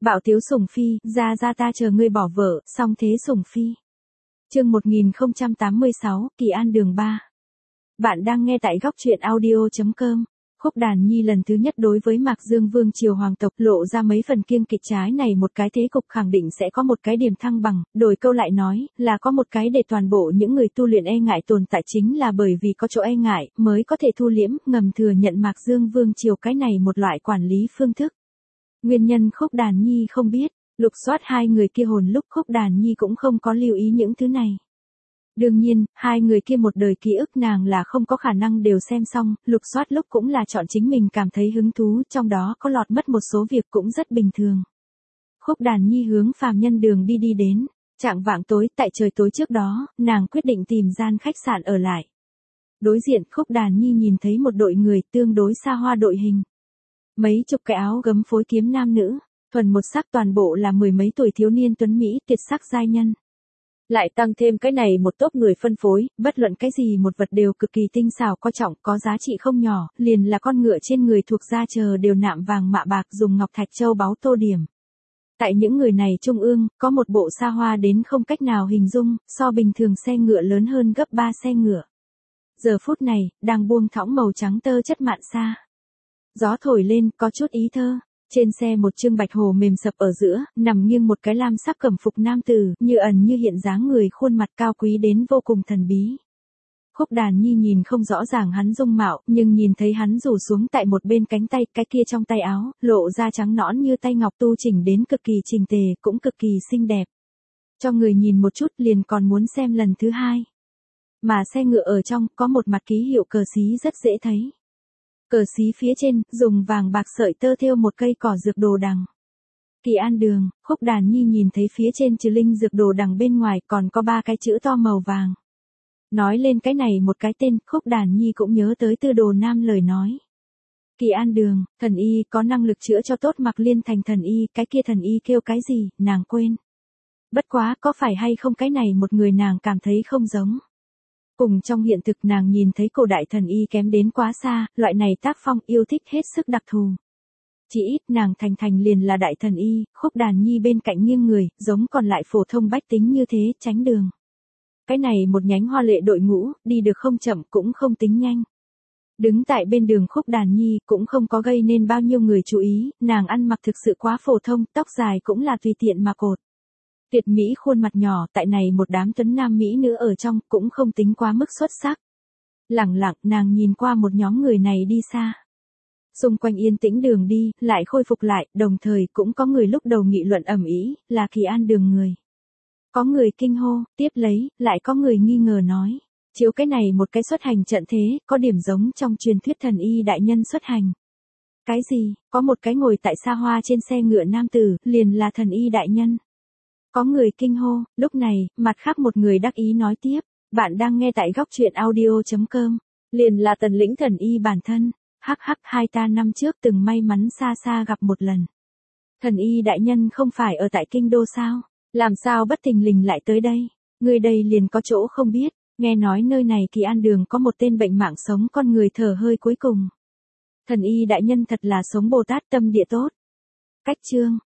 Bạo tiếu sủng phi, ra ta chờ ngươi bỏ vợ, xong thế sủng phi. Chương 1086, Kỳ An đường 3. Bạn đang nghe tại góc truyện audio.com. Khúc Đàn Nhi lần thứ nhất đối với Mạc Dương Vương triều hoàng tộc lộ ra mấy phần kiêng kỵ, trái này một cái thế cục khẳng định sẽ có một cái điểm thăng bằng, đổi câu lại nói, là có một cái để toàn bộ những người tu luyện e ngại tồn tại, chính là bởi vì có chỗ e ngại, mới có thể thu liễm, ngầm thừa nhận Mạc Dương Vương triều cái này một loại quản lý phương thức. Nguyên nhân Khúc Đàn Nhi không biết, lục soát hai người kia hồn lúc Khúc Đàn Nhi cũng không có lưu ý những thứ này. Đương nhiên, hai người kia một đời ký ức nàng là không có khả năng đều xem xong, lục soát lúc cũng là chọn chính mình cảm thấy hứng thú, trong đó có lọt mất một số việc cũng rất bình thường. Khúc Đàn Nhi hướng phàm nhân đường đi đến, chạng vạng tối, tại trời tối trước đó, nàng quyết định tìm gian khách sạn ở lại. Đối diện Khúc Đàn Nhi nhìn thấy một đội người tương đối xa hoa đội hình. Mấy chục cái áo gấm phối kiếm nam nữ, thuần một sắc, toàn bộ là mười mấy tuổi thiếu niên tuấn Mỹ tuyệt sắc giai nhân. Lại tăng thêm cái này một tốp người phân phối, bất luận cái gì một vật đều cực kỳ tinh xảo coi trọng, có giá trị không nhỏ, liền là con ngựa trên người thuộc da chờ đều nạm vàng mạ bạc, dùng ngọc thạch châu báu tô điểm. Tại những người này trung ương, có một bộ xa hoa đến không cách nào hình dung, so bình thường xe ngựa lớn hơn gấp 3 xe ngựa. Giờ phút này, đang buông thõng màu trắng tơ chất mạn xa. Gió thổi lên, có chút ý thơ. Trên xe một chương bạch hồ mềm sập ở giữa, nằm nghiêng một cái lam sắc cẩm phục nam tử, như ẩn như hiện dáng người, khuôn mặt cao quý đến vô cùng thần bí. Khúc Đàn Nhi nhìn không rõ ràng hắn dung mạo, nhưng nhìn thấy hắn rủ xuống tại một bên cánh tay, cái kia trong tay áo, lộ ra trắng nõn như tay ngọc, tu chỉnh đến cực kỳ chỉnh tề, cũng cực kỳ xinh đẹp. Cho người nhìn một chút liền còn muốn xem lần thứ hai. Mà xe ngựa ở trong, có một mặt ký hiệu cờ xí rất dễ thấy. Cờ xí phía trên, dùng vàng bạc sợi tơ thêu một cây cỏ dược đồ đằng. Kỳ An đường, Khúc Đàn Nhi nhìn thấy phía trên trừ linh dược đồ đằng bên ngoài còn có 3 cái chữ to màu vàng. Nói lên cái này một cái tên, Khúc Đàn Nhi cũng nhớ tới Tư Đồ Nam lời nói. Kỳ An đường, thần y có năng lực chữa cho tốt Mạc Liên thành thần y, cái kia thần y kêu cái gì, nàng quên. Bất quá, có phải hay không cái này một người nàng cảm thấy không giống. Cùng trong hiện thực nàng nhìn thấy cổ đại thần y kém đến quá xa, loại này tác phong yêu thích hết sức đặc thù. Chỉ ít nàng thành liền là đại thần y, Khúc Đàn Nhi bên cạnh nghiêng người, giống còn lại phổ thông bách tính như thế, tránh đường. Cái này một nhánh hoa lệ đội ngũ, đi được không chậm cũng không tính nhanh. Đứng tại bên đường Khúc Đàn Nhi cũng không có gây nên bao nhiêu người chú ý, nàng ăn mặc thực sự quá phổ thông, tóc dài cũng là tùy tiện mà cột. Tuyệt mỹ khuôn mặt nhỏ, tại này một đám tuấn nam mỹ nữ ở trong, cũng không tính quá mức xuất sắc. Lẳng lặng nàng nhìn qua một nhóm người này đi xa. Xung quanh yên tĩnh đường đi, lại khôi phục lại, đồng thời cũng có người lúc đầu nghị luận ầm ĩ, là Kỳ An đường người. Có người kinh hô, tiếp lấy, lại có người nghi ngờ nói, chiếu cái này một cái xuất hành trận thế, có điểm giống trong truyền thuyết thần y đại nhân xuất hành. Cái gì, có một cái ngồi tại xa hoa trên xe ngựa nam tử, liền là thần y đại nhân. Có người kinh hô, lúc này, mặt khác một người đắc ý nói tiếp, bạn đang nghe tại góc truyện audio.com, liền là Tần lĩnh thần y bản thân, hai ta năm trước từng may mắn xa xa gặp một lần. Thần y đại nhân không phải ở tại kinh đô sao, làm sao bất thình lình lại tới đây, người đây liền có chỗ không biết, nghe nói nơi này Kỳ An đường có một tên bệnh mạng sống con người thở hơi cuối cùng. Thần y đại nhân thật là sống Bồ Tát tâm địa tốt. Cách chương,